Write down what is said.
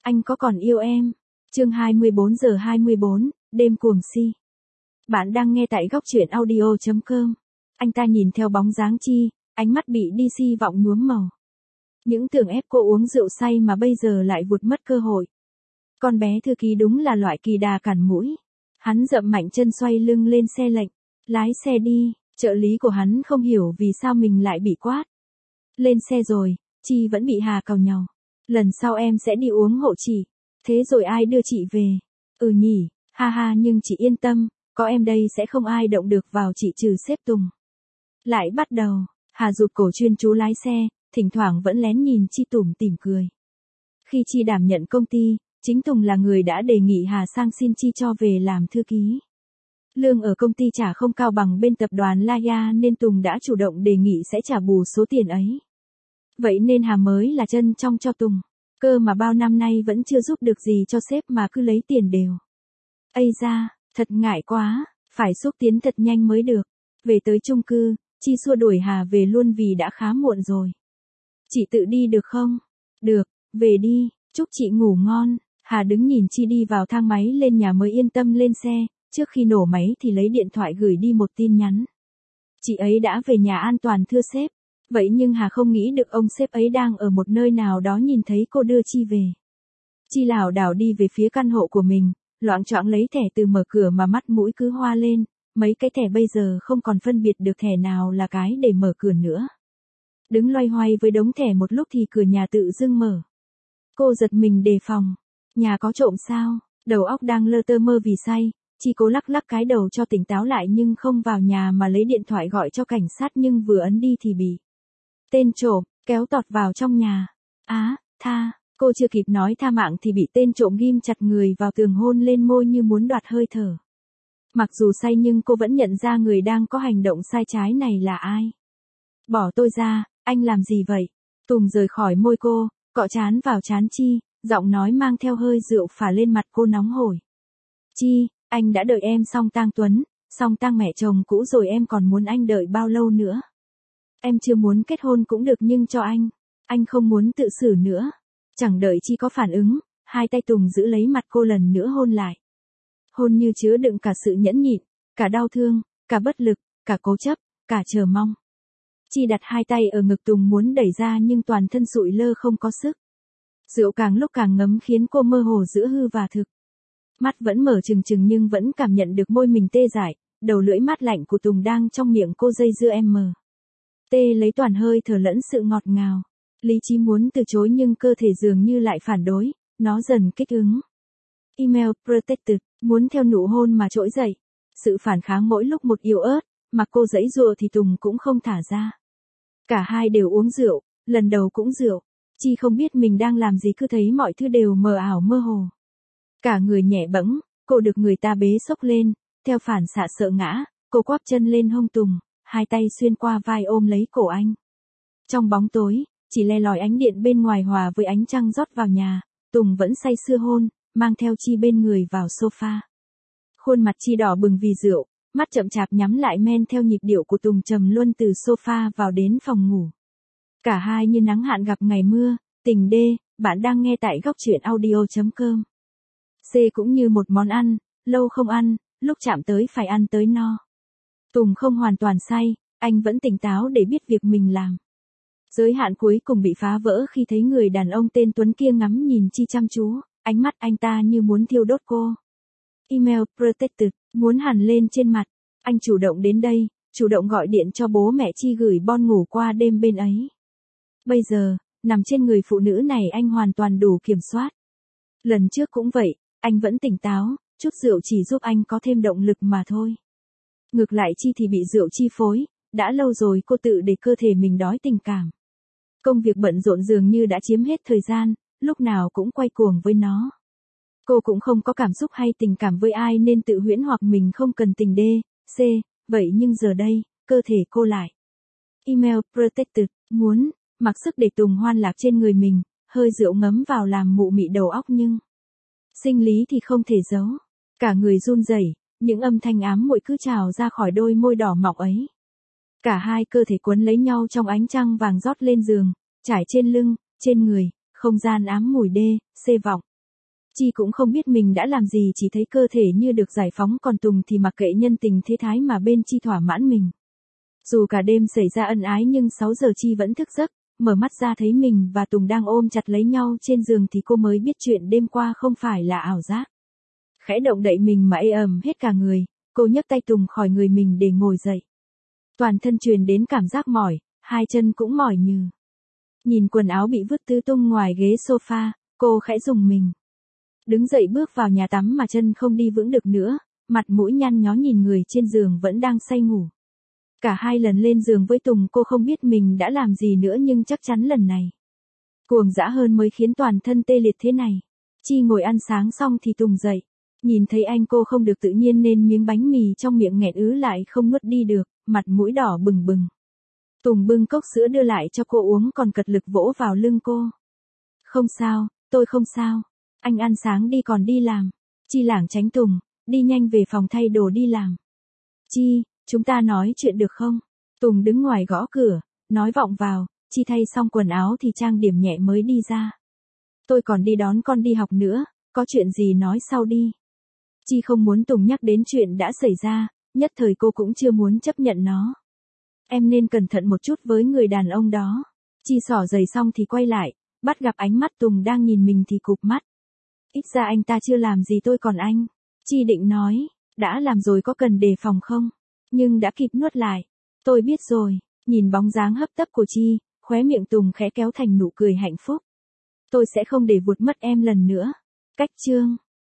Anh có còn yêu em? Chương 24:24, đêm cuồng si. Bạn đang nghe tại góc truyện audio.com. Anh ta nhìn theo bóng dáng Chi, ánh mắt bị đi si vọng nhuốm màu. Những tưởng ép cô uống rượu say mà bây giờ lại vụt mất cơ hội. Con bé thư ký đúng là loại kỳ đà cản mũi. Hắn dậm mạnh chân xoay lưng lên xe lệnh. Lái xe đi, trợ lý của hắn không hiểu vì sao mình lại bị quát. Lên xe rồi, Chi vẫn bị Hà càu nhàu. Lần sau em sẽ đi uống hộ chị. Thế rồi ai đưa chị về? Ừ nhỉ, ha ha, nhưng chị yên tâm, có em đây sẽ không ai động được vào chị trừ sếp Tùng. Lại bắt đầu, Hà rụt cổ chuyên chú lái xe, thỉnh thoảng vẫn lén nhìn Chi tủm tỉm cười. Khi Chi đảm nhận công ty, chính Tùng là người đã đề nghị Hà sang xin Chi cho về làm thư ký. Lương ở công ty trả không cao bằng bên tập đoàn Laya nên Tùng đã chủ động đề nghị sẽ trả bù số tiền ấy. Vậy nên Hà mới là chân trong cho Tùng. Cơ mà bao năm nay vẫn chưa giúp được gì cho sếp mà cứ lấy tiền đều. Ây da, thật ngại quá, phải xúc tiến thật nhanh mới được. Về tới chung cư, Chi xua đuổi Hà về luôn vì đã khá muộn rồi. Chị tự đi được không? Được, về đi, chúc chị ngủ ngon. Hà đứng nhìn Chi đi vào thang máy lên nhà mới yên tâm lên xe, trước khi nổ máy thì lấy điện thoại gửi đi một tin nhắn. Chị ấy đã về nhà an toàn thưa sếp. Vậy nhưng Hà không nghĩ được ông sếp ấy đang ở một nơi nào đó nhìn thấy cô đưa Chi về. Chi lảo đảo đi về phía căn hộ của mình, loạng choạng lấy thẻ từ mở cửa mà mắt mũi cứ hoa lên, mấy cái thẻ bây giờ không còn phân biệt được thẻ nào là cái để mở cửa nữa. Đứng loay hoay với đống thẻ một lúc thì cửa nhà tự dưng mở. Cô giật mình đề phòng. Nhà có trộm sao? Đầu óc đang lơ tơ mơ vì say, Chi cố lắc lắc cái đầu cho tỉnh táo lại nhưng không vào nhà mà lấy điện thoại gọi cho cảnh sát nhưng vừa ấn đi thì bị tên trộm kéo tọt vào trong nhà. Tha, cô chưa kịp nói tha mạng thì bị tên trộm ghim chặt người vào tường hôn lên môi như muốn đoạt hơi thở. Mặc dù say nhưng cô vẫn nhận ra người đang có hành động sai trái này là ai. Bỏ tôi ra, anh làm gì vậy? Tùng rời khỏi môi cô, cọ trán vào trán Chi, giọng nói mang theo hơi rượu phả lên mặt cô nóng hổi. Chi, anh đã đợi em xong tang Tuấn, xong tang mẹ chồng cũ rồi em còn muốn anh đợi bao lâu nữa? Em chưa muốn kết hôn cũng được nhưng cho anh không muốn tự xử nữa. Chẳng đợi Chi có phản ứng, hai tay Tùng giữ lấy mặt cô lần nữa hôn lại. Hôn như chứa đựng cả sự nhẫn nhịn, cả đau thương, cả bất lực, cả cố chấp, cả chờ mong. Chi đặt hai tay ở ngực Tùng muốn đẩy ra nhưng toàn thân sụi lơ không có sức. Rượu càng lúc càng ngấm khiến cô mơ hồ giữa hư và thực. Mắt vẫn mở trừng trừng nhưng vẫn cảm nhận được môi mình tê dại, đầu lưỡi mát lạnh của Tùng đang trong miệng cô dây dưa tê lấy toàn hơi thở lẫn sự ngọt ngào. Lý trí muốn từ chối nhưng cơ thể dường như lại phản đối, nó dần kích ứng. Email protected, muốn theo nụ hôn mà trỗi dậy. Sự phản kháng mỗi lúc một yếu ớt, mà cô giãy giụa thì Tùng cũng không thả ra. Cả hai đều uống rượu, lần đầu cũng rượu. Chi không biết mình đang làm gì cứ thấy mọi thứ đều mờ ảo mơ hồ. Cả người nhẹ bẫng, cô được người ta bế xốc lên, theo phản xạ sợ ngã, cô quắp chân lên hông Tùng, hai tay xuyên qua vai ôm lấy cổ anh. Trong bóng tối, chỉ le lói ánh điện bên ngoài hòa với ánh trăng rót vào nhà, Tùng vẫn say sưa hôn, mang theo Chi bên người vào sofa. Khuôn mặt Chi đỏ bừng vì rượu, mắt chậm chạp nhắm lại men theo nhịp điệu của Tùng trầm luân từ sofa vào đến phòng ngủ. Cả hai như nắng hạn gặp ngày mưa, tình đê, bạn đang nghe tại góc truyện audio.com. C cũng như một món ăn, lâu không ăn, lúc chạm tới phải ăn tới no. Tùng không hoàn toàn say, anh vẫn tỉnh táo để biết việc mình làm. Giới hạn cuối cùng bị phá vỡ khi thấy người đàn ông tên Tuấn kia ngắm nhìn Chi chăm chú, ánh mắt anh ta như muốn thiêu đốt cô. Email protected, muốn hằn lên trên mặt. Anh chủ động đến đây, chủ động gọi điện cho bố mẹ Chi gửi bon ngủ qua đêm bên ấy. Bây giờ, nằm trên người phụ nữ này anh hoàn toàn đủ kiểm soát. Lần trước cũng vậy, anh vẫn tỉnh táo, chút rượu chỉ giúp anh có thêm động lực mà thôi. Ngược lại Chi thì bị rượu chi phối, đã lâu rồi cô tự để cơ thể mình đói tình cảm. Công việc bận rộn dường như đã chiếm hết thời gian, lúc nào cũng quay cuồng với nó. Cô cũng không có cảm xúc hay tình cảm với ai nên tự huyễn hoặc mình không cần tình đê, c, vậy nhưng giờ đây, cơ thể cô lại. Email protected, muốn, mặc sức để Tùng hoan lạc trên người mình, hơi rượu ngấm vào làm mụ mị đầu óc nhưng sinh lý thì không thể giấu. Cả người run rẩy, những âm thanh ám muội cứ trào ra khỏi đôi môi đỏ mọng ấy. Cả hai cơ thể quấn lấy nhau trong ánh trăng vàng rót lên giường, trải trên lưng, trên người, không gian ám mùi đê, xê vọng. Chi cũng không biết mình đã làm gì, chỉ thấy cơ thể như được giải phóng, còn Tùng thì mặc kệ nhân tình thế thái mà bên Chi thỏa mãn mình. Dù cả đêm xảy ra ân ái nhưng 6 giờ Chi vẫn thức giấc, mở mắt ra thấy mình và Tùng đang ôm chặt lấy nhau trên giường thì cô mới biết chuyện đêm qua không phải là ảo giác. Khẽ động đậy mình mà ê ẩm hết cả người, cô nhấc tay Tùng khỏi người mình để ngồi dậy. Toàn thân truyền đến cảm giác mỏi, hai chân cũng mỏi nhừ. Nhìn quần áo bị vứt tứ tung ngoài ghế sofa, cô khẽ rùng mình. Đứng dậy bước vào nhà tắm mà chân không đi vững được nữa, mặt mũi nhăn nhó nhìn người trên giường vẫn đang say ngủ. Cả hai lần lên giường với Tùng cô không biết mình đã làm gì nữa nhưng chắc chắn lần này cuồng dã hơn mới khiến toàn thân tê liệt thế này. Chi ngồi ăn sáng xong thì Tùng dậy. Nhìn thấy anh cô không được tự nhiên nên miếng bánh mì trong miệng nghẹn ứ lại không nuốt đi được, mặt mũi đỏ bừng bừng. Tùng bưng cốc sữa đưa lại cho cô uống còn cật lực vỗ vào lưng cô. Không sao, tôi không sao. Anh ăn sáng đi còn đi làm. Chi lảng tránh Tùng, đi nhanh về phòng thay đồ đi làm. Chi, chúng ta nói chuyện được không? Tùng đứng ngoài gõ cửa, nói vọng vào. Chi thay xong quần áo thì trang điểm nhẹ mới đi ra. Tôi còn đi đón con đi học nữa, có chuyện gì nói sau đi. Chi không muốn Tùng nhắc đến chuyện đã xảy ra, nhất thời cô cũng chưa muốn chấp nhận nó. Em nên cẩn thận một chút với người đàn ông đó. Chi xỏ giày xong thì quay lại, bắt gặp ánh mắt Tùng đang nhìn mình thì cụp mắt. Ít ra anh ta chưa làm gì tôi còn anh. Chi định nói, đã làm rồi có cần đề phòng không? Nhưng đã kịp nuốt lại. Tôi biết rồi, nhìn bóng dáng hấp tấp của Chi, khóe miệng Tùng khẽ kéo thành nụ cười hạnh phúc. Tôi sẽ không để vụt mất em lần nữa. Cách chương